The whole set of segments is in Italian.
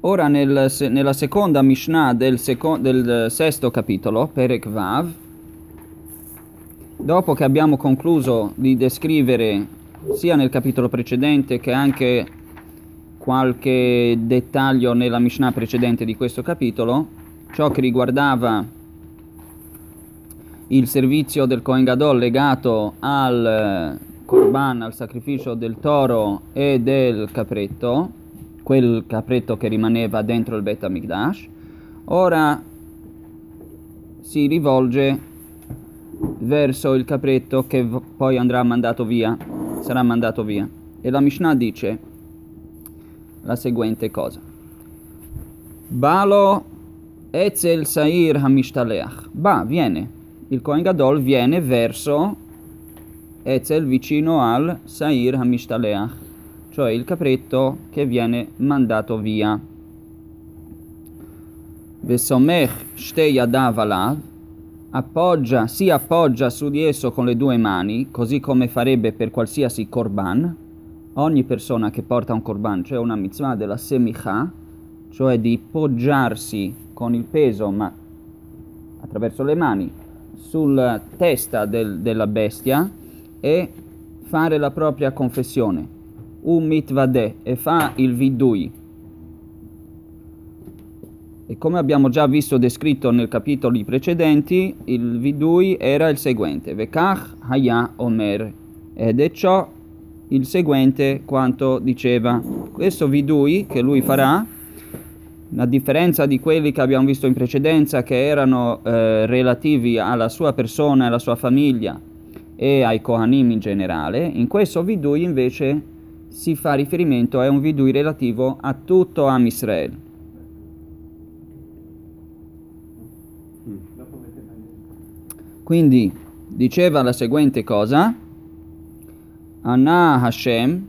Ora nella seconda Mishnah del sesto capitolo, Perek Vav, dopo che abbiamo concluso di descrivere sia nel capitolo precedente che anche qualche dettaglio nella Mishnah precedente di questo capitolo, ciò che riguardava il servizio del Kohen Gadol legato al Korban, al sacrificio del toro e del capretto, quel capretto che rimaneva dentro il Bet HaMikdash, ora si rivolge verso il capretto che poi andrà mandato via, sarà mandato via. E la Mishnah dice la seguente cosa: Balo etzel sair hamishtalech. Viene, il Kohen Gadol viene verso etzel, vicino al sair hamishtalech, cioè il capretto che viene mandato via. Vesomech shtei yadav alav, si appoggia su di esso con le due mani, così come farebbe per qualsiasi korban. Ogni persona che porta un korban, cioè una mitzvah della semicha, cioè di poggiarsi con il peso, ma attraverso le mani, sulla testa della bestia e fare la propria confessione. Un mitvadeh, e fa il vidui. E come abbiamo già visto descritto nei capitoli precedenti, il vidui era il seguente: Vekach haya omer, ed è ciò il seguente quanto diceva. Questo vidui che lui farà, a differenza di quelli che abbiamo visto in precedenza, che erano relativi alla sua persona e alla sua famiglia e ai Kohanim in generale, in questo vidui invece si fa riferimento a un vidui relativo a tutto Am Israel. Quindi diceva la seguente cosa: Anna Hashem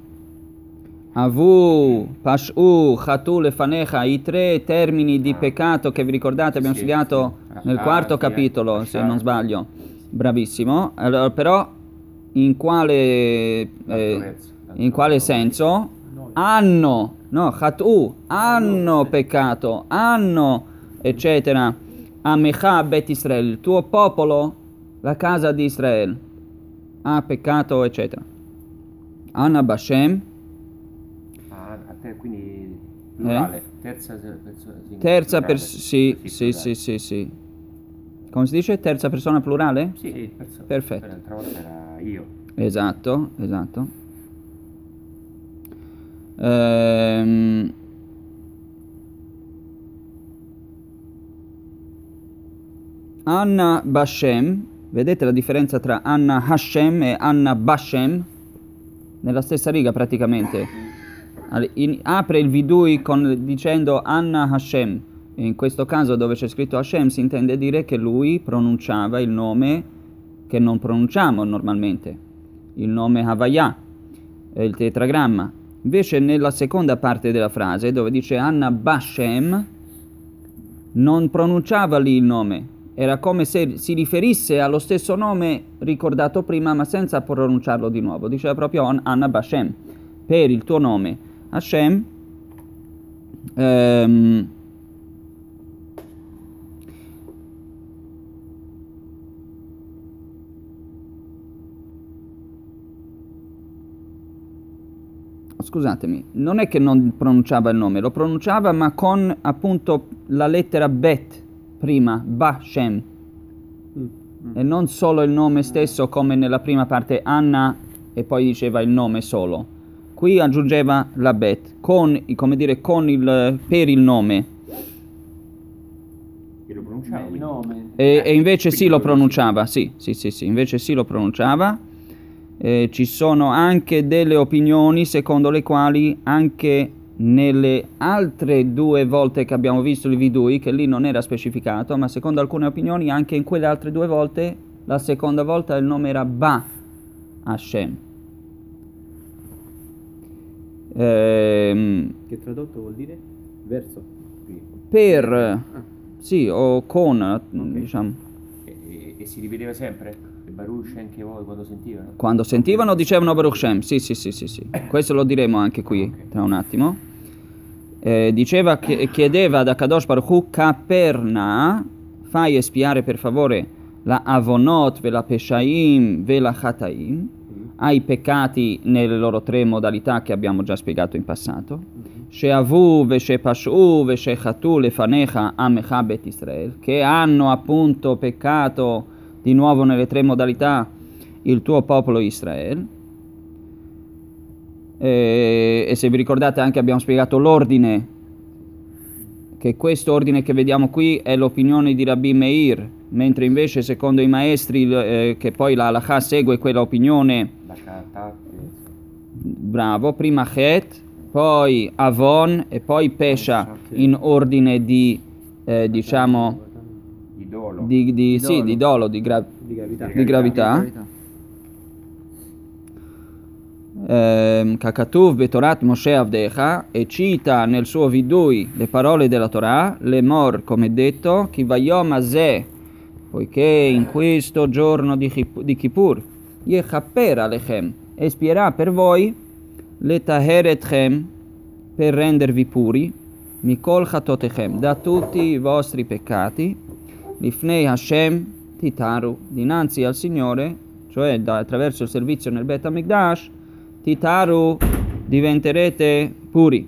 Avu Pashu Chatu Lefanecha, i tre termini di peccato che vi ricordate abbiamo studiato nel quarto capitolo, se non sbaglio. Bravissimo. Allora, però in quale senso? Hanno peccato, eccetera. Amecha Bet Israel, il tuo popolo, la casa di Israele, ha peccato, eccetera. Anna Bashem, quindi plurale, terza persona. Sì. Come si dice? Terza persona plurale? Sì, perfetto. L'altra volta era io. Esatto. Anna Bashem, vedete la differenza tra Anna Hashem e Anna Bashem? Nella stessa riga praticamente. Apre il vidui dicendo Anna Hashem. In questo caso dove c'è scritto Hashem si intende dire che lui pronunciava il nome che non pronunciamo normalmente, il nome Havaya, il tetragramma. Invece nella seconda parte della frase dove dice Anna Bashem non pronunciava lì il nome, era come se si riferisse allo stesso nome ricordato prima ma senza pronunciarlo di nuovo. Diceva proprio Anna Bashem, per il tuo nome Hashem. Scusatemi, non è che non pronunciava il nome, lo pronunciava ma con appunto la lettera Bet prima, Bashem, e non solo il nome stesso come nella prima parte Anna e poi diceva il nome solo. Qui aggiungeva la Bet per il nome. E lo pronunciava il nome. E invece sì lo pronunciava, sì, invece sì lo pronunciava. Ci sono anche delle opinioni secondo le quali anche nelle altre due volte che abbiamo visto il vidui, che lì non era specificato, ma secondo alcune opinioni anche in quelle altre due volte, la seconda volta il nome era Ba Hashem. Che tradotto vuol dire? Verso? Sì, o con, okay. Diciamo. E si rivedeva sempre? Baruch anche voi quando sentivano? Quando sentivano dicevano Baruch Shem, sì. Questo lo diremo anche qui, tra un attimo. diceva che chiedeva ad Akadosh Baruch Hu, Caperna, fai espiare per favore la avonot, ve la peshaim, ve la chataim, ai peccati nelle loro tre modalità che abbiamo già spiegato in passato. Sheavu ve shepashu ve shechatu lefanecha amecha bet Israel, che hanno appunto peccato di nuovo nelle tre modalità il tuo popolo Israele. E se vi ricordate anche abbiamo spiegato l'ordine, che questo ordine che vediamo qui è l'opinione di Rabbi Meir, mentre invece secondo i maestri che poi la halakha segue quella opinione, bravo, prima Chet, poi Avon e poi Pesha in ordine di diciamo di dolo, di gravità. Kakatuv betorat Moshe Avdecha, e cita nel suo vidui le parole della Torah, lemor, come detto, chi vayom azeh, poiché in questo giorno di Kippur, yechaper alechem, espierà per voi, letaheretchem, per rendervi puri, mikol chatotechem, da tutti i vostri peccati, lifnei Hashem titaru, dinanzi al Signore, cioè attraverso il servizio nel Bet HaMikdash, titaru, diventerete puri.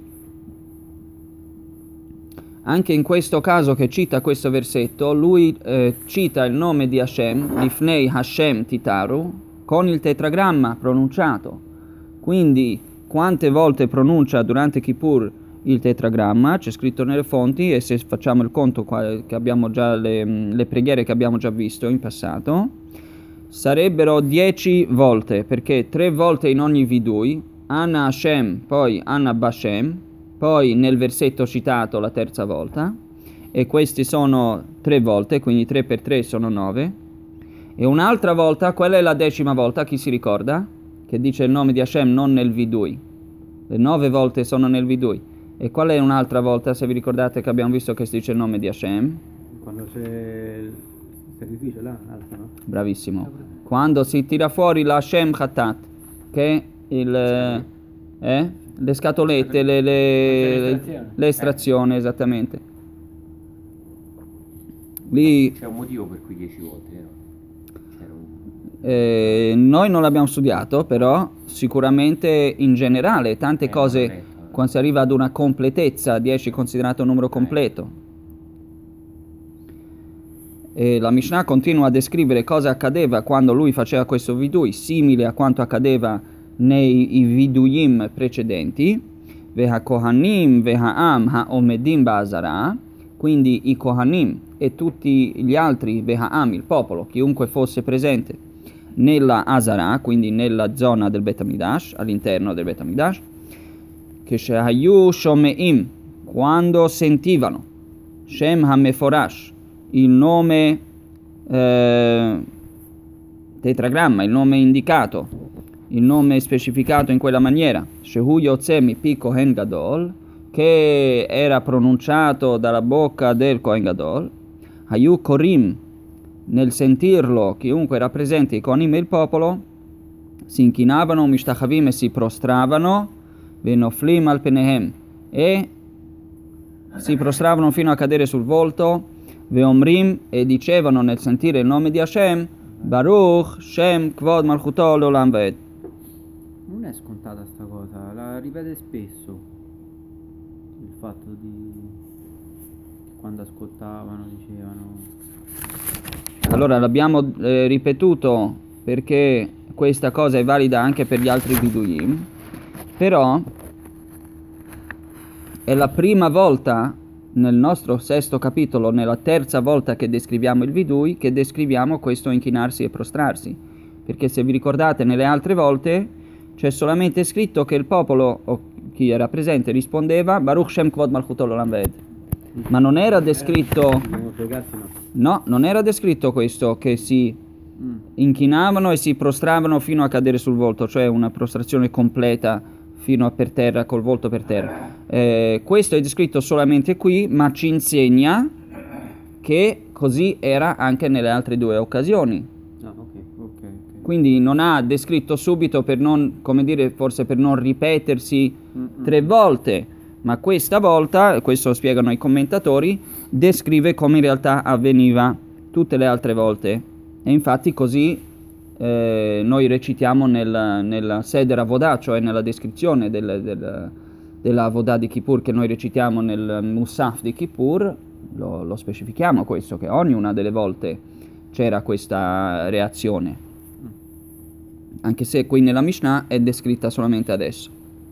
Anche in questo caso che cita questo versetto, lui cita il nome di Hashem, lifnei Hashem titaru, con il tetragramma pronunciato. Quindi quante volte pronuncia durante Kippur il tetragramma, c'è scritto nelle fonti, e se facciamo il conto che abbiamo già le preghiere che abbiamo già visto in passato, sarebbero 10 volte, perché 3 volte in ogni vidui, Anna Hashem, poi Anna Bashem, poi nel versetto citato la terza volta, e questi sono 3 volte, quindi 3 per 3 sono 9, e un'altra volta, quella è la 10ª volta, chi si ricorda? Che dice il nome di Hashem non nel vidui, le 9 volte sono nel vidui. E qual è un'altra volta, se vi ricordate, che abbiamo visto che si dice il nome di Hashem? Quando c'è il sacrificio là, alto, no? Bravissimo. Quando si tira fuori la Hashem Khatat, che le scatolette, l'estrazione, esattamente. Lì c'è un motivo per cui 10 volte, vero? Noi non l'abbiamo studiato, però sicuramente in generale tante cose, quando si arriva ad una completezza, 10 è considerato un numero completo. E la Mishnah continua a descrivere cosa accadeva quando lui faceva questo vidui, simile a quanto accadeva nei viduyim precedenti. Veha Kohanim, Veha Am, Ha-Omedim Ba'azara, quindi i Kohanim e tutti gli altri, Veha Am, il popolo, chiunque fosse presente nella Azara, quindi nella zona del Bet HaMikdash, all'interno del Bet HaMikdash, che Shehayu Shomeim, quando sentivano Shem HaMeforash, il nome tetragramma, il nome indicato, il nome specificato in quella maniera, Shehu Yotze Mipi Kohen Gadol, che era pronunciato dalla bocca del Kohen Gadol, Hayu Korim, nel sentirlo chiunque era presente, i Kohanim e il popolo, si inchinavano, Mishtachavim, e si prostravano, Venoflim al Penehem, e si prostravano fino a cadere sul volto, Veomrim, e dicevano nel sentire il nome di Hashem, Baruch Shem Kvod Malchuto Leolam Vaed. Non è scontata sta cosa, la ripete spesso, il fatto di quando ascoltavano dicevano. Allora l'abbiamo ripetuto perché questa cosa è valida anche per gli altri viduyim, però è la prima volta nel nostro 6° capitolo, nella terza volta che descriviamo il vidui, che descriviamo questo inchinarsi e prostrarsi, perché se vi ricordate nelle altre volte c'è solamente scritto che il popolo o chi era presente rispondeva Baruch Shem Kvod Malchuto Leolam Vaed, ma non era descritto, no, non era descritto questo, che si inchinavano e si prostravano fino a cadere sul volto, cioè una prostrazione completa fino a per terra, col volto per terra. Questo è descritto solamente qui, ma ci insegna che così era anche nelle altre 2 occasioni. Okay. Quindi non ha descritto subito per non, come dire, forse per non ripetersi 3 volte, Ma questa volta, questo spiegano i commentatori, descrive come in realtà avveniva tutte le altre volte. E infatti così noi recitiamo nella Seder Avodah, cioè nella descrizione della Avodah di Kippur che noi recitiamo nel Musaf di Kippur, lo specifichiamo questo, che ognuna delle volte c'era questa reazione, anche se qui nella Mishnah è descritta solamente adesso.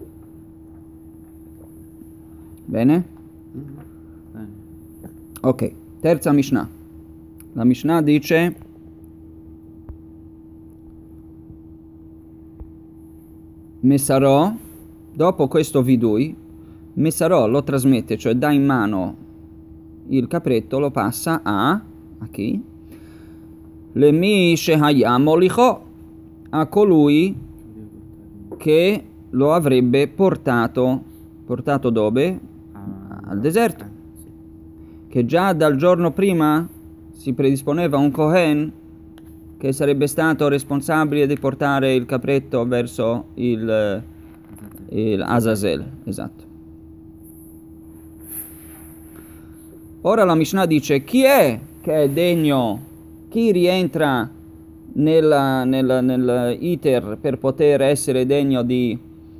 Bene? Bene. Ok, terza Mishnah. La Mishnah dice: Mesarò, dopo questo vidui, Mesarò lo trasmette, cioè dà in mano il capretto, lo passa a chi? Lemi shehayam olicho, a colui che lo avrebbe portato dove? Al deserto. Sì. Che già dal giorno prima si predisponeva un Kohen che sarebbe stato responsabile di portare il capretto verso il Azazel, esatto. Ora la Mishnah dice: chi è che è degno, chi rientra nel iter per poter essere degno di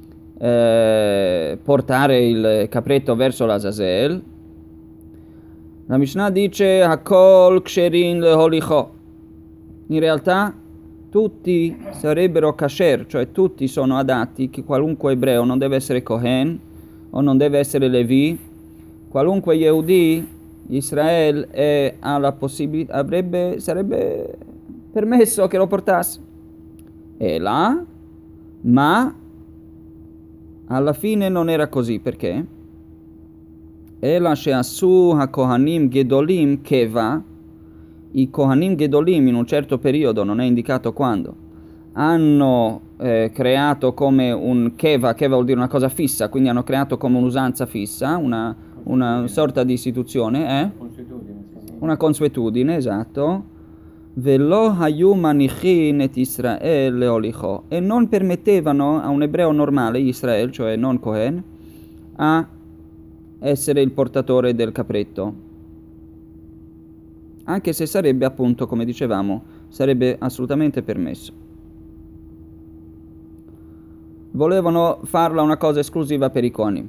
portare il capretto verso l'Azazel? La Mishnah dice: Hakol ksherin leholicho. In realtà tutti sarebbero kasher, cioè tutti sono adatti, che qualunque ebreo non deve essere Kohen o non deve essere Levi, qualunque Yehudi, Israele ha la possibilità, sarebbe permesso che lo portasse. E là, ma alla fine non era così, perché? Ela she'asu ha-kohanim gedolim keva, i Kohanim Gedolim in un certo periodo, non è indicato quando, hanno creato come un keva vuol dire una cosa fissa, quindi hanno creato come un'usanza fissa, una sorta di istituzione, Consuetudine, sì. una consuetudine, esatto. Velo hayu manichin et Israel leolicho, e non permettevano a un ebreo normale, Israel, cioè non Kohen, a essere il portatore del capretto. Anche se sarebbe, appunto, come dicevamo, sarebbe assolutamente permesso. Volevano farla una cosa esclusiva per i coni.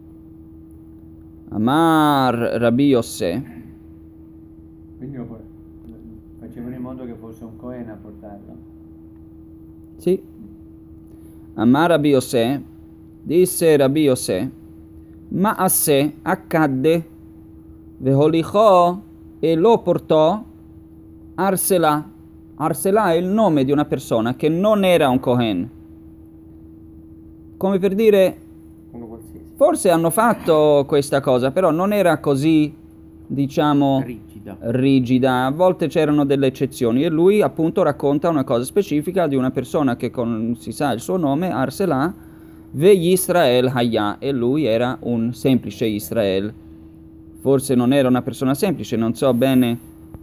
Amar Rabbi Yossè. Quindi facevano in modo che fosse un Cohen a portarlo. Sì. Amar Rabbi Yossè, disse Rabbi Yossè, ma a sé accadde, veholichò, e lo portò Arsela. Arsela è il nome di una persona che non era un Kohen. Come per dire, Uno qualsiasi. forse hanno fatto questa cosa, però non era così, diciamo, rigida. A volte c'erano delle eccezioni e lui appunto racconta una cosa specifica di una persona che si sa il suo nome, Arsela, Ve Yisrael Hayya, e lui era un semplice Israel. Forse non era una persona semplice, non so bene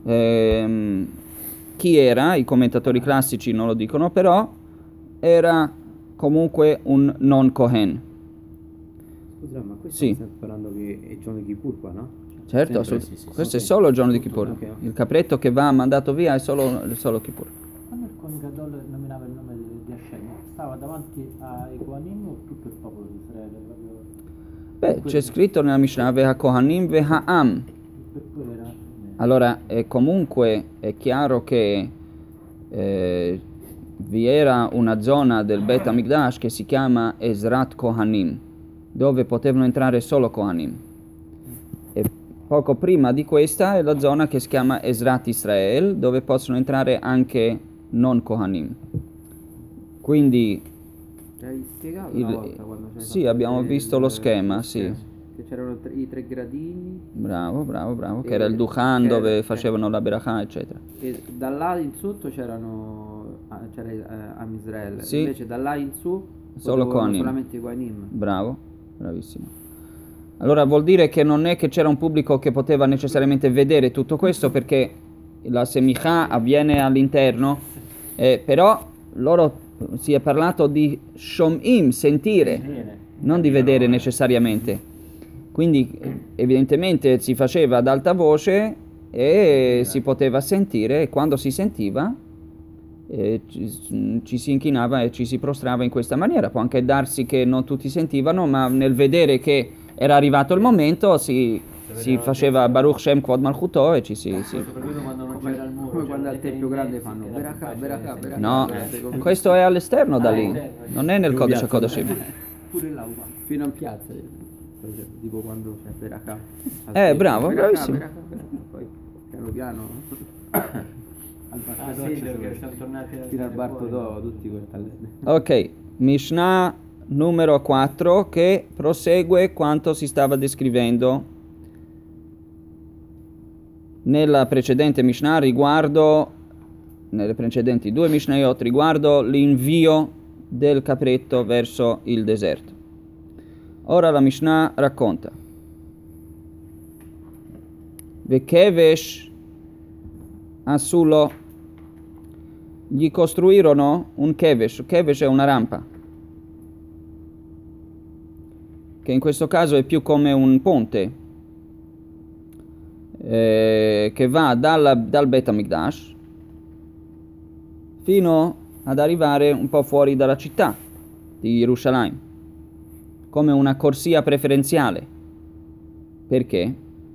chi era, i commentatori classici non lo dicono, però era comunque un non Kohen. Scusa, ma questo Sì. stiamo parlando che è giorno di Kippur qua, no? Certo, Sempre, sì, questo ok. è solo il giorno di Kippur. Ok, ok. Il capretto che va mandato via è solo Kippur. Quando il Kohen Gadol nominava il nome di Hashem, stava davanti ai Kohanim o tutto il popolo di Israele? Beh, c'è scritto nella Mishnah Veha Kohanim Veha Am. Quello era... Allora, comunque è chiaro che vi era una zona del Bet HaMikdash che si chiama Ezrat Kohanim, dove potevano entrare solo Kohanim. E poco prima di questa è la zona che si chiama Ezrat Israel, dove possono entrare anche non Kohanim. Quindi Hai spiegato una volta quando c'è sì, abbiamo visto lo schema, sì. Che c'erano i 3 gradini Bravo, che E era il Duchan che dove era- facevano la Berachah, eccetera. e da là in sotto c'era Amisrael, Sì. invece da là in su Solo potevano Kohanim. solamente i Kohanim. Bravo, bravissimo. Allora vuol dire che non è che c'era un pubblico che poteva necessariamente vedere tutto questo, perché la semichà avviene all'interno, però loro si è parlato di shom'im, sentire, non di vedere necessariamente. Quindi evidentemente si faceva ad alta voce e si poteva sentire, e quando si sentiva ci si inchinava e ci si prostrava in questa maniera. Può anche darsi che non tutti sentivano, ma nel vedere che era arrivato il momento si faceva Baruch Shem Kvod Malchuto e ci si... Soprattutto quando non c'era il muro. Come quando c'era al tempio grande fanno tendenza, Beracà. No, questo è all'esterno da lì, non è nel codice Kodashim. Pure là uguale. fino in piazza. Tipo quando c'è Beracà. Bravo, bravissimo. Poi piano piano al Bartodò Sì, perché sono tornati fino al Bartodò tutti quei talenti. Ok, Mishnah numero 4 che prosegue quanto si stava descrivendo nella precedente Mishnah riguardo, nelle precedenti due Mishnayot riguardo l'invio del capretto verso il deserto. Ora la Mishnah racconta: Vekevesh Asulo, gli costruirono un kevesh. Kevesh è una rampa, che in questo caso è più come un ponte che va dal Bet HaMikdash fino ad arrivare un po' fuori dalla città di Gerusalemme, come una corsia preferenziale. Perché?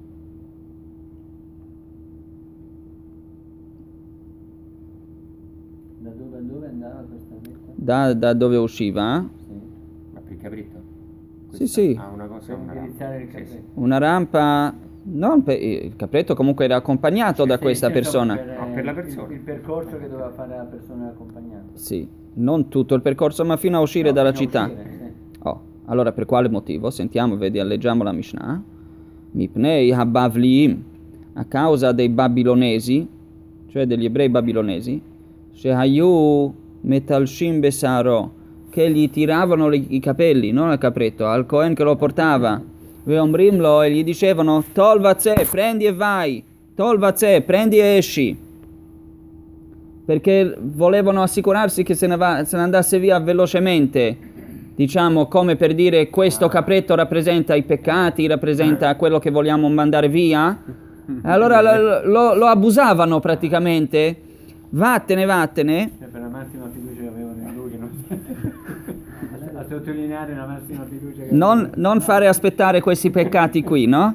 Da dove a dove andava questa vetta? Da dove usciva? Ma per il capretto? Sì, sì. Ah, una cosa, Per una indirizzare il rampa. Sì, sì. capretto. Una rampa. Non per, il capretto comunque era accompagnato da Sì, questa certo, persona. No, per la persona. Il percorso che doveva fare la persona accompagnata. Sì, non tutto il percorso, ma fino a uscire No, dalla fino a città. uscire, sì. Oh, allora per quale motivo? Sentiamo, vedi, leggiamo la Mishnah. Mipnei habavliim, a causa dei babilonesi, cioè degli ebrei babilonesi, shehayu metalshim besaro, che gli tiravano i capelli, non al capretto, al Cohen che lo portava. Veomrimlo, e gli dicevano: Tolvaze, prendi e vai, Tolvaze, prendi e esci. Perché volevano assicurarsi che se ne andasse via velocemente, diciamo, come per dire: questo capretto rappresenta i peccati, rappresenta quello che vogliamo mandare via. Allora lo abusavano praticamente. Vattene. Per la massima fiducia che avevano in lui, a sottolineare la massima fiducia che Non fare aspettare questi peccati qui, no?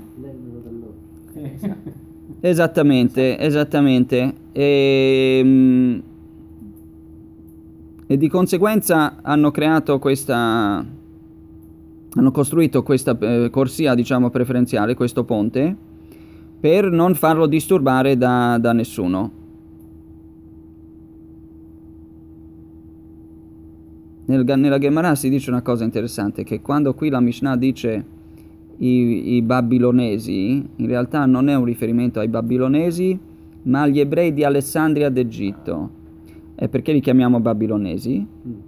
Esattamente. E di conseguenza hanno costruito questa corsia, diciamo, preferenziale, questo ponte, per non farlo disturbare da nessuno. Nella Gemara si dice una cosa interessante, che quando qui la Mishnah dice i babilonesi, in realtà non è un riferimento ai babilonesi, ma agli ebrei di Alessandria d'Egitto. E perché li chiamiamo babilonesi?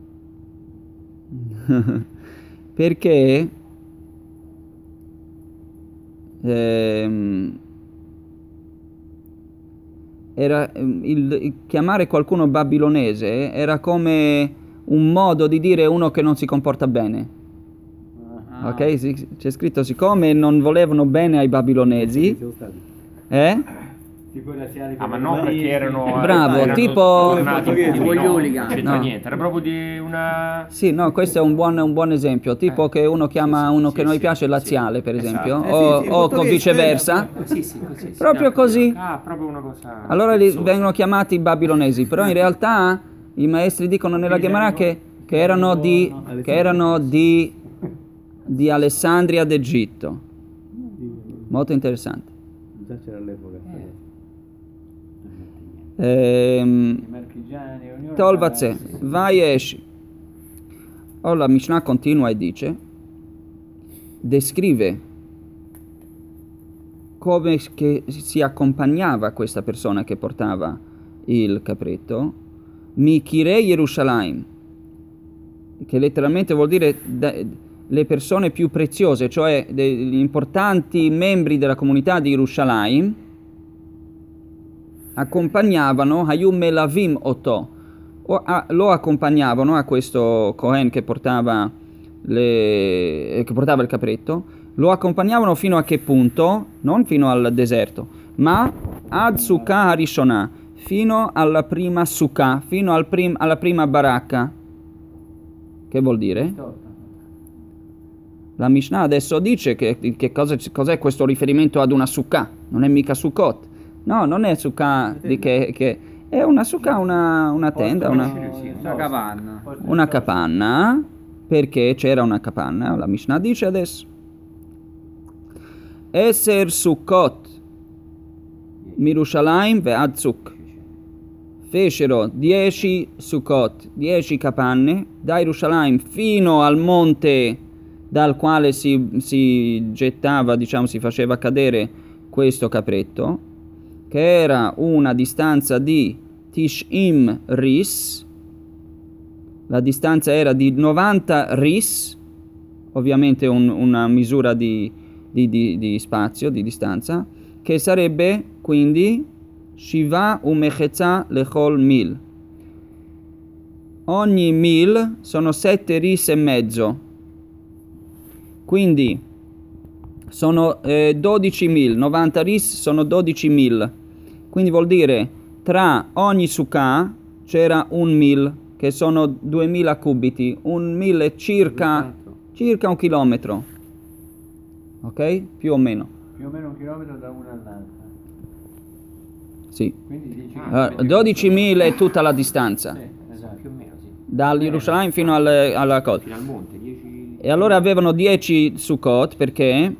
Perché il chiamare qualcuno babilonese era come un modo di dire uno che non si comporta bene. Ok? C'è scritto: siccome non volevano bene ai babilonesi, tipo razziali. Ah, ma non perché erano... Bravo, erano tipo- tornati in tipo cui gli hooligan. non c'entra No. niente, era proprio di una... sì, no, questo è un buon esempio. Tipo che uno chiama uno che non gli piace laziale, per esempio, o viceversa. Sì, così. Proprio così. Ah, proprio una cosa... Allora vengono chiamati babilonesi, però in realtà i maestri dicono nella Gemara che erano di Alessandria d'Egitto. Molto interessante. Già c'era all'epoca. I marchigiani, ognuno... Tolvaze, vai e esci. Ora la Mishnah continua e dice, descrive come che si accompagnava questa persona che portava il capretto, Mikirei Yerushalayim, che letteralmente vuol dire le persone più preziose, cioè degli importanti membri della comunità di Yerushalayim, accompagnavano Hayum Melavim Oto, lo accompagnavano a questo Cohen che portava il capretto, Lo accompagnavano fino a che punto? Non fino al deserto, ma ad Sukkah Harishonah, fino alla prima Sukkah, fino alla prima baracca. Che vuol dire? La Mishnah adesso dice che cos'è questo riferimento ad una Sukkah, non è mica Sukkot. No, non è Sukkah che è una Sukkah, una tenda, Una capanna. una capanna, perché c'era una capanna, la Mishnah dice adesso. Eser Sukkot Mirushalayim ve'ad Suk. Fecero 10 Sukkot, 10 capanne, da Yerushalayim fino al monte dal quale si gettava, diciamo, si faceva cadere questo capretto, che era una distanza di Tish'im Ris. La distanza era di 90 Ris, ovviamente una misura di spazio, di distanza, che sarebbe quindi Shiva umechetza lechol mil. Ogni mil sono 7 ris e mezzo. Quindi sono 12 mil, 90 ris sono 12 mil. Quindi vuol dire tra ogni sukkah c'era un mil, che sono 2000 cubiti. Un mil è circa 1 chilometro. Ok? Più o meno. Più o meno 1 chilometro da una all'altra. Sì. Quindi dici 12.000 è tutta la distanza. esatto. Più o meno, sì. Dall'Yerusalemme fino alla cosa. Fino al monte, 10... E allora avevano 10 Sukkot perché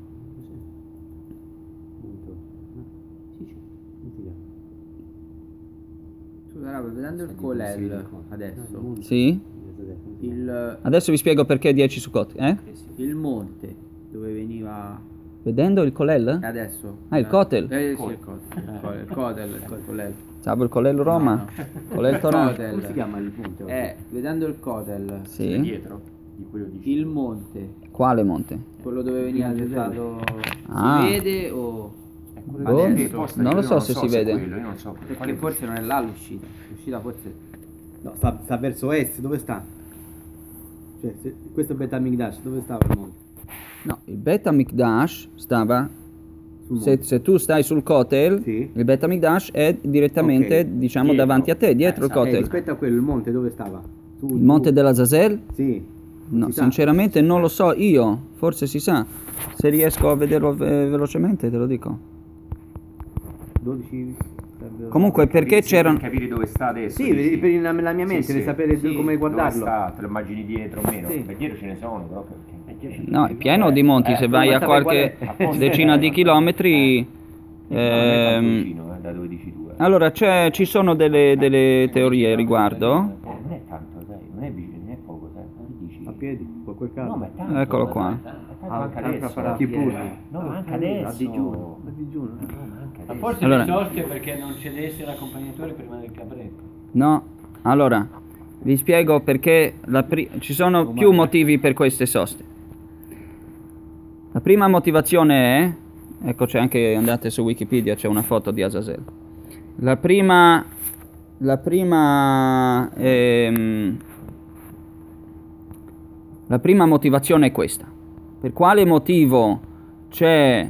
Scusa, Rav, vedendo il Kolel adesso, sì. Adesso vi spiego perché 10 Sukkot, il monte dove veniva Vedendo il Kolel? adesso. Ah, il Kotel. Sì, il Kotel. Il Kotel, il Kolel. Stavo il Kolel Roma. No. Kolel Torah. Kotel. Come si chiama il punto? Vedendo il Kotel, Sì. dietro di quello dici. il monte, Quale monte? quello dove veniva gettato, Ah. si vede o Boh, adesso? non lo so se si vede. Quello, io non so Perché forse non è là l'uscita. L'uscita forse No, sta verso est, dove sta? Cioè, questo è Bet Hamikdash, dove stava il monte? No, il Bet Hamikdash stava. Sul monte. Se tu stai sul Kotel, Sì. il Bet Hamikdash è direttamente, Ok. diciamo, Dietro. davanti a te, dietro il Kotel. Rispetto a quello, il monte dove stava? Il monte dell'Azazel? Sì. No, Si sa? sinceramente non lo so io, forse si sa. Se riesco a vederlo velocemente te lo dico. 12... Comunque perché Per c'erano... capire dove sta adesso. Sì, dici? per la mia mente, Sì, per sì. sapere Sì, come guardarlo. Dove sta, te lo immagini dietro o meno? Sì. Beh, dietro ce ne sono, però perché... No, è pieno di monti, se vai a qualche decina di chilometri... Non è tanto ehm, vicino, da dove dici tu. Allora, ci sono delle teorie a riguardo. Non è tanto, sai, non è vicino, non è poco, sai. Ma che dici? A piedi, con quel caso. No, ma è tanto. Eccolo qua. È tanto anche adesso. Chi pure? No, ma anche A adesso. digiuno. A digiuno. No, ma anche Ma adesso. forse Allora- le soste perché non cedesse l'accompagnatore prima del capretto. No, allora, vi spiego perché ci sono più motivi per queste soste. La prima motivazione è, ecco c'è anche, andate su Wikipedia, c'è una foto di Azazel. La prima motivazione è questa. Per quale motivo ci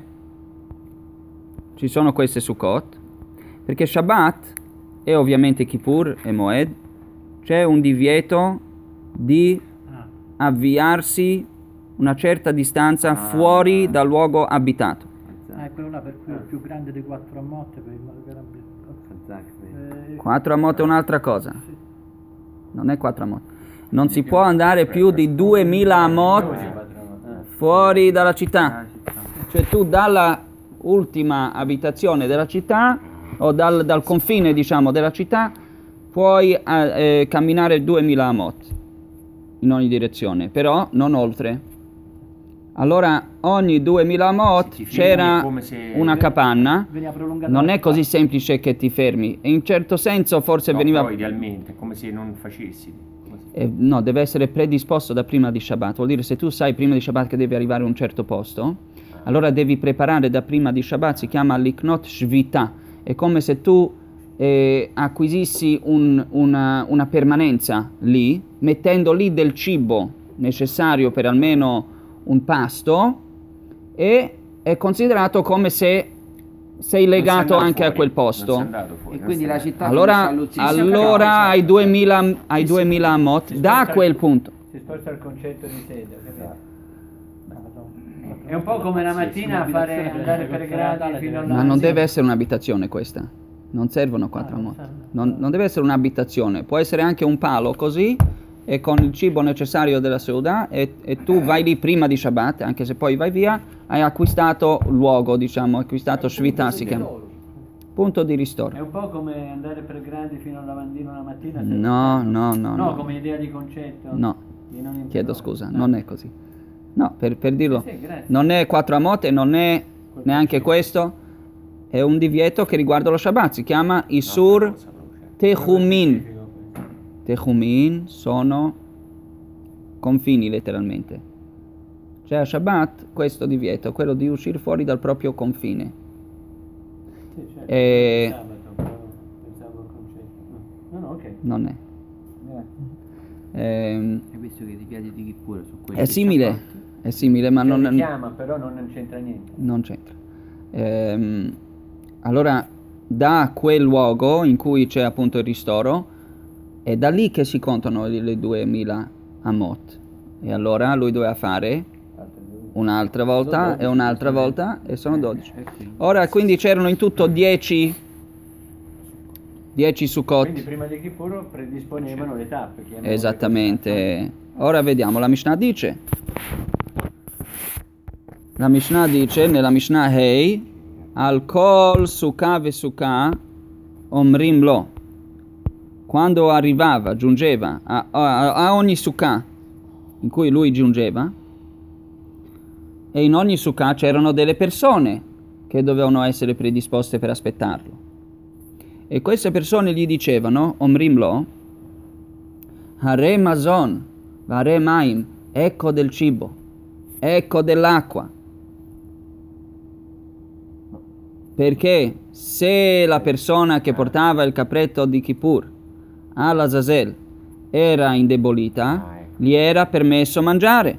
sono queste Sukkot? Perché Shabbat e ovviamente Kippur e Moed c'è un divieto di avviarsi una certa distanza fuori dal luogo abitato. È quello là per cui è più grande di 4 ammotte per il Esatto. 4 amot è un'altra cosa. Non è 4 amot. Non si può andare più di 2000 amot fuori dalla città. Cioè tu dalla ultima abitazione della città o dal confine, diciamo, della città puoi camminare 2000 amot in ogni direzione, però non oltre. Allora ogni 2000 amot Ti fermi, c'era è come se- una capanna. Veniva prolungata Non la è così città. semplice che ti fermi. E in certo senso forse No, veniva... però idealmente, è come se non facessi. Come se- No, deve essere predisposto da prima di Shabbat. Vuol dire, se tu sai prima di Shabbat che devi arrivare a un certo posto, allora devi preparare da prima di Shabbat, si chiama Liknot Shvita. È come se tu acquisissi una permanenza lì, mettendo lì del cibo necessario per almeno un pasto, e è considerato come se sei legato anche a quel posto. E quindi la città Allora, comincia a allora hai 2000 amot da quel punto. Si sposta il concetto di sede, capito? È un po' come la mattina andare per gradi fino alla... Ma non deve essere un'abitazione questa. Non servono 4 amot. Non deve essere un'abitazione. Può essere anche un palo così e con il cibo necessario della Seudah e tu vai lì prima di Shabbat, anche se poi vai via, hai acquistato luogo, diciamo, acquistato Shvita si chiama. Punto di ristoro. È un po' come andare per gradi fino al lavandino la mattina. No, come idea di concetto. No, Di non imparare. chiedo scusa, non è così. No, per dirlo, Sì, grazie. non è 4 amot e non è neanche questo, è un divieto che riguarda lo Shabbat, si chiama Isur Techumin. Techumin sono confini letteralmente. C'è a Shabbat questo divieto, quello di uscire fuori dal proprio confine. Sì, certo. E Sabato, però pensavo al concetto. No, ok. non è. Grazie. Hai visto che ti piace di Kippur su quelli È simile, ma Cioè, non li chiama, però non c'entra niente. non c'entra. Allora, da quel luogo in cui c'è appunto il ristoro, è da lì che si contano le 2000 amot. E allora lui doveva fare un'altra volta e un'altra volta e sono 12. Ora quindi c'erano in tutto 10 Sukkot. Quindi prima di Kippur predisponevano le tappe. chiamiamole Esattamente. Ora vediamo, la Mishnah dice nella Mishnah Hei al kol sukkah ve sukkah omrim lo. Quando arrivava, giungeva a ogni sukkah in cui lui giungeva, e in ogni sukkah c'erano delle persone che dovevano essere predisposte per aspettarlo. E queste persone gli dicevano, omrim lo, hare mazon, hare maim, ecco del cibo, ecco dell'acqua. Perché se la persona che portava il capretto di Kippur all'Azazel era indebolita, gli era permesso mangiare.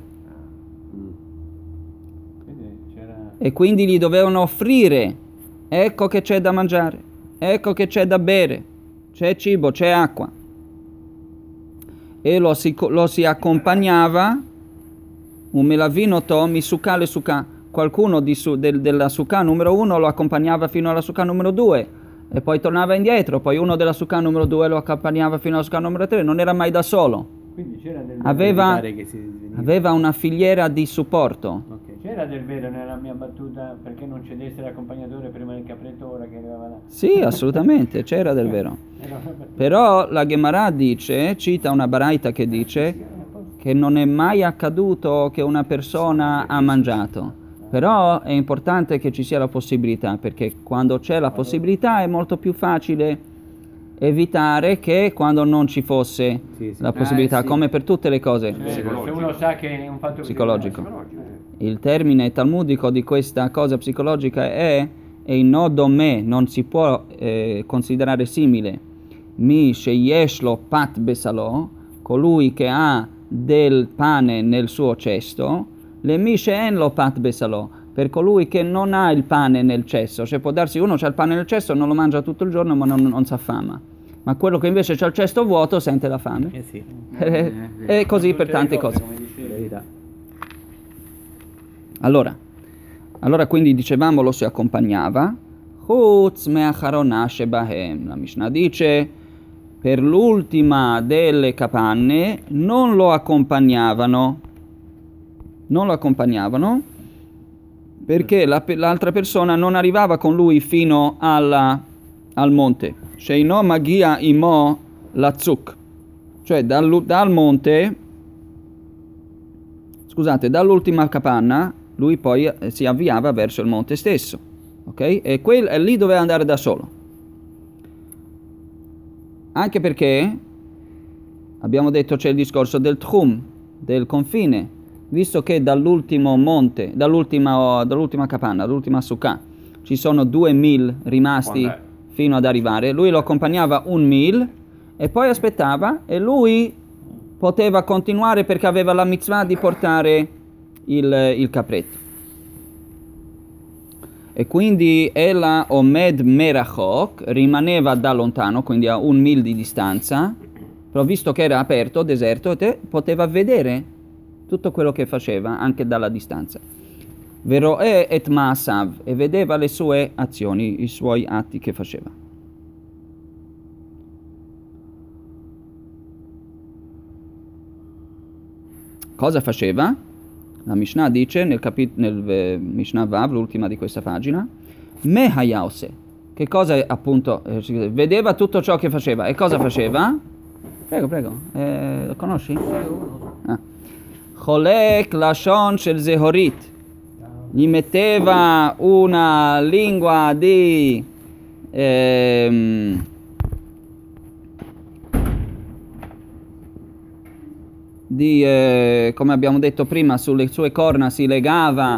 Quindi c'era... E quindi gli dovevano offrire, ecco che c'è da mangiare, ecco che c'è da bere, c'è cibo, c'è acqua. E lo si accompagnava, un melavino to mi sukkah le sukkah. Qualcuno della sukkah numero 1 lo accompagnava fino alla sukkah numero 2 e poi tornava indietro, poi uno della sukkah numero 2 lo accompagnava fino alla sukkah numero 3, non era mai da solo. Quindi c'era del vero. Aveva una filiera di supporto. Ok. C'era del vero nella mia battuta perché non cedesse l'accompagnatore prima del capretto ora che arrivava là. Sì, assolutamente, c'era del vero. Era una battuta. Però la Gemara cita una baraita che dice che non è mai accaduto che una persona ha mangiato. Però è importante che ci sia la possibilità, perché quando c'è la possibilità è molto più facile evitare che quando non ci fosse la possibilità, sì. come per tutte le cose. Se uno sa che è un fatto Psicologico. Il termine talmudico di questa cosa psicologica è inodome, non si può considerare simile. Mi sheyeshlo pat besalo, colui che ha del pane nel suo cesto, le mi she'en lo pat besalo, per colui che non ha il pane nel cesto. Cioè può darsi uno c'ha il pane nel cesto, non lo mangia tutto il giorno ma non s'affama. Ma quello che invece c'ha il cesto vuoto sente la fame. Sì. E così per tante cose. Come dicevi. Verità. Allora quindi dicevamo lo si accompagnava. Chutz me'acharonah shebahem. La Mishnah dice per l'ultima delle capanne non lo accompagnavano. Non lo accompagnavano perché l'altra persona non arrivava con lui fino al monte. Sheino magia imo lazzuk. Cioè dal monte, scusate, dall'ultima capanna lui poi si avviava verso il monte stesso, ok? E lì doveva andare da solo. Anche perché abbiamo detto c'è il discorso del tchum, del confine, visto che dall'ultimo monte, dall'ultima capanna, dall'ultima sukkah, ci sono 2000 rimasti fino ad arrivare, lui lo accompagnava 1000 e poi aspettava e lui poteva continuare perché aveva la mitzvah di portare il capretto. E quindi Ela Omed Merachok rimaneva da lontano, quindi a 1 mil di distanza, però visto che era aperto, deserto, poteva vedere tutto quello che faceva anche dalla distanza. Veroe et Maasav, e vedeva le sue azioni, i suoi atti che faceva. Cosa faceva? La Mishnah dice nel Mishnah Vav, l'ultima di questa pagina, Mehayaose, che cosa appunto vedeva tutto ciò che faceva. E cosa faceva? Prego, lo conosci? Cholek Lashon Shel Zehorit, gli metteva una lingua di come abbiamo detto prima, sulle sue corna si legava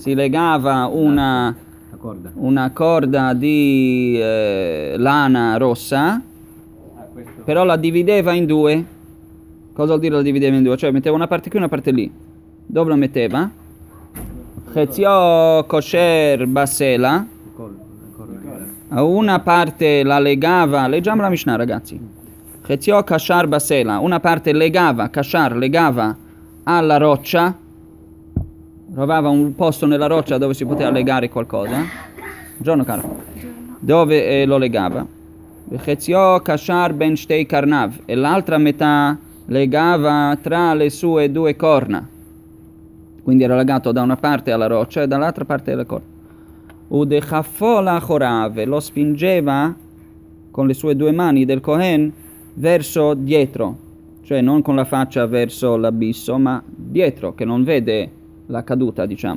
una corda di lana rossa, però la divideva in due. Cosa vuol dire la divideva in due? Cioè metteva una parte qui e una parte lì. Dove la metteva? Chetzio kosher basela. A una parte la legava, leggiamo la Mishnah ragazzi. Chetzio kashar basela, una parte legava alla roccia, trovava un posto nella roccia dove si poteva legare qualcosa. Buongiorno caro. Dove lo legava. Chetzio kashar ben shtei karnav, e l'altra metà legava tra le sue due corna. Quindi era legato da una parte alla roccia e dall'altra parte alla corna. Udechaffola chorave, lo spingeva con le sue due mani del Kohen verso dietro, cioè non con la faccia verso l'abisso, ma dietro, che non vede la caduta, diciamo.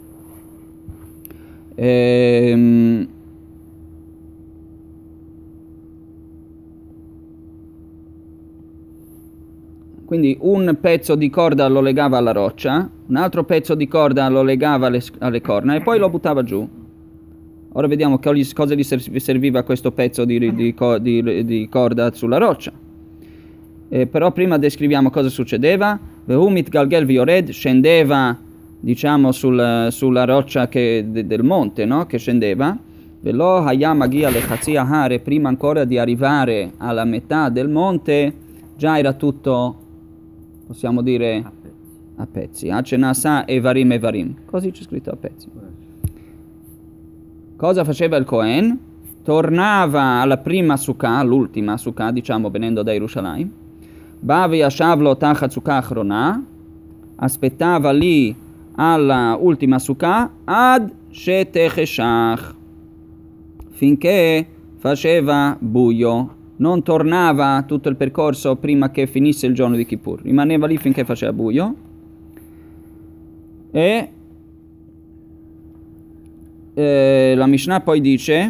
Quindi un pezzo di corda lo legava alla roccia, un altro pezzo di corda lo legava alle corna e poi lo buttava giù. Ora vediamo cosa gli serviva questo pezzo di corda sulla roccia. Però prima descriviamo cosa succedeva. Vehumit galgel viored, scendeva, diciamo, sulla roccia del monte, no? Che scendeva. Velo hayam agia lechatzi ahare, prima ancora di arrivare alla metà del monte, già era tutto, possiamo dire, a pezzi. Acenasa evarim. Così c'è scritto a pezzi. Cosa faceva il Kohen? Tornava alla prima sukkah, l'ultima sukkah, diciamo, venendo da Yerushalayim. Bavi Yashavlo Tachat Sukkah Achrona, aspettava lì alla ultima sukkah ad Shetecheshach, finché faceva buio. Non tornava tutto il percorso prima che finisse il giorno di Kippur, rimaneva lì finché faceva buio. E la Mishnah poi dice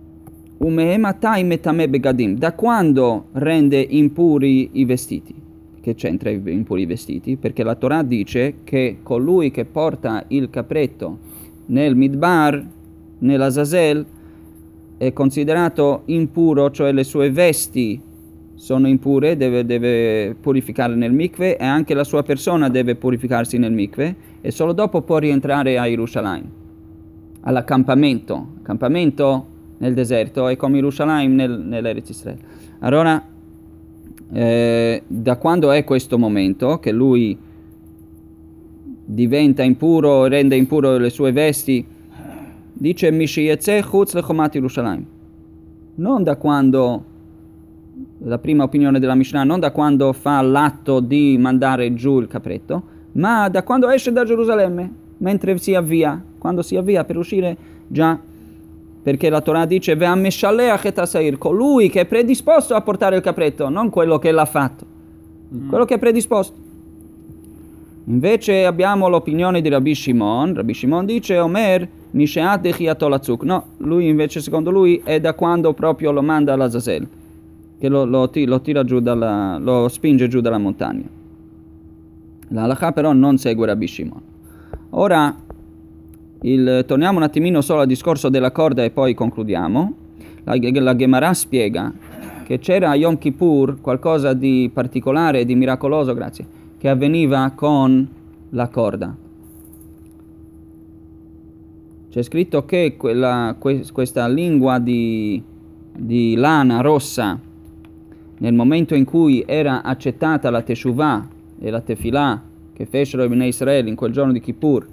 da quando rende impuri i vestiti? Che c'entra impuri i vestiti? Perché la Torah dice che colui che porta il capretto nel Midbar, nell'Azazel, è considerato impuro, cioè le sue vesti sono impure, deve purificare nel mikve, e anche la sua persona deve purificarsi nel mikve, e solo dopo può rientrare a Yerushalayim, all'accampamento. Accampamento nel deserto è come Yerushalayim nell'Eretz Israele. Allora, da quando è questo momento che lui diventa impuro, rende impuro le sue vesti, dice Mishiyetze chutz lechomat Yerushalayim, non da quando, la prima opinione della Mishnah, non da quando fa l'atto di mandare giù il capretto, ma da quando esce da Gerusalemme, mentre si avvia, quando si avvia per uscire già, perché la Torah dice ve'ameshalech et hasair, colui che è predisposto a portare il capretto, non quello che l'ha fatto, quello che è predisposto. Invece abbiamo l'opinione di Rabbi Shimon. Rabbi Shimon dice Omer misheat dechiato lazuk, no, lui invece, secondo lui, è da quando proprio lo manda all'Azazel, che lo tira giù lo spinge giù dalla montagna. La halakha però non segue Rabbi Shimon. Ora torniamo un attimino solo al discorso della corda e poi concludiamo. La Gemara spiega che c'era a Yom Kippur qualcosa di particolare, di miracoloso, grazie, che avveniva con la corda. c'è scritto che questa lingua di lana rossa, nel momento in cui era accettata la Teshuvah e la Tefillah che fecero i Bnei Israele in quel giorno di Kippur,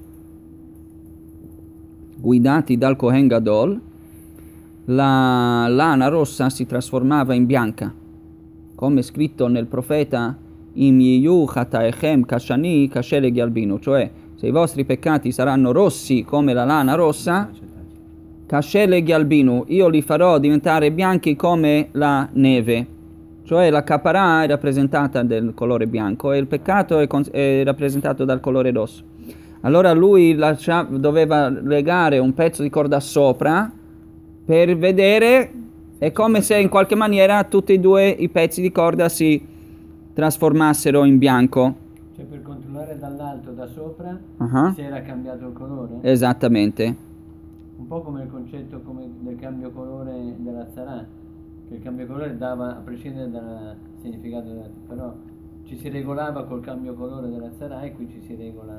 guidati dal Kohen Gadol, la lana rossa si trasformava in bianca, come scritto nel profeta Im yiyu chataechem kashani kasheleg yalbinu, cioè se i vostri peccati saranno rossi come la lana rossa, kasheleg yalbinu, io li farò diventare bianchi come la neve. Cioè la caparà è rappresentata del colore bianco e il peccato è rappresentato dal colore rosso. Allora lui doveva legare un pezzo di corda sopra per vedere, è come se in qualche maniera tutti e due i pezzi di corda si trasformassero in bianco. Cioè per controllare dall'alto, da sopra, se era cambiato il colore? Esattamente. Un po' come il concetto del cambio colore della Tzarà, che il cambio colore dava, a prescindere dal significato, però ci si regolava col cambio colore della Tzarà e qui ci si regola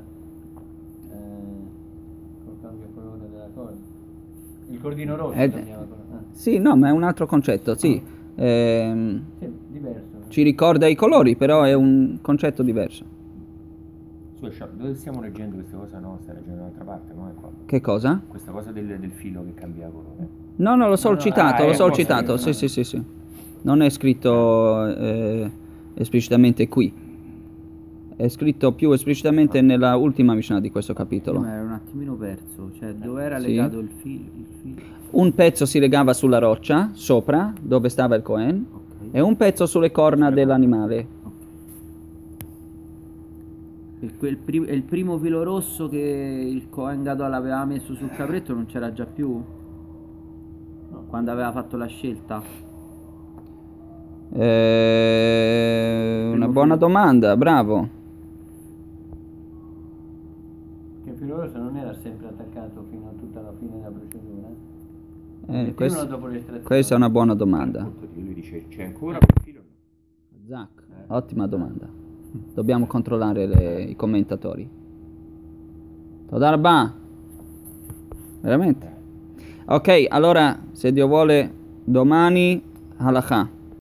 col cambio colore della corda. Il cordino rosso cambiava colore. Sì, no, ma è un altro concetto, sì. Sì, diverso. Ci ricorda i colori, però è un concetto diverso. Scusa, dove stiamo leggendo questa cosa? No, stai leggendo da un'altra parte, no? È qua. Che cosa? Questa cosa del filo che cambia colore. No, l'ho solo citato, l'ho solo citato, sì. sì. Non è scritto esplicitamente qui. È scritto più esplicitamente nella ultima Mishnah di questo capitolo. Ma era un attimino perso, cioè dove era Sì. legato il filo? Un pezzo si legava sulla roccia, sopra, dove stava il Cohen, Ok. e un pezzo sulle corna dell'animale. Il primo filo rosso che il Kohen Gadol aveva messo sul capretto non c'era già più? Quando aveva fatto la scelta? Una buona domanda, bravo. Che il filo rosso non era sempre attaccato fino a tutta la fine della procedura. Dopo l'estrazione. Questa è una buona domanda. Appunto, lui dice, c'è ancora quel filo? Zach, ottima domanda. Dobbiamo controllare i commentatori. Todarba. Veramente? Ok, allora, se Dio vuole, domani halakha.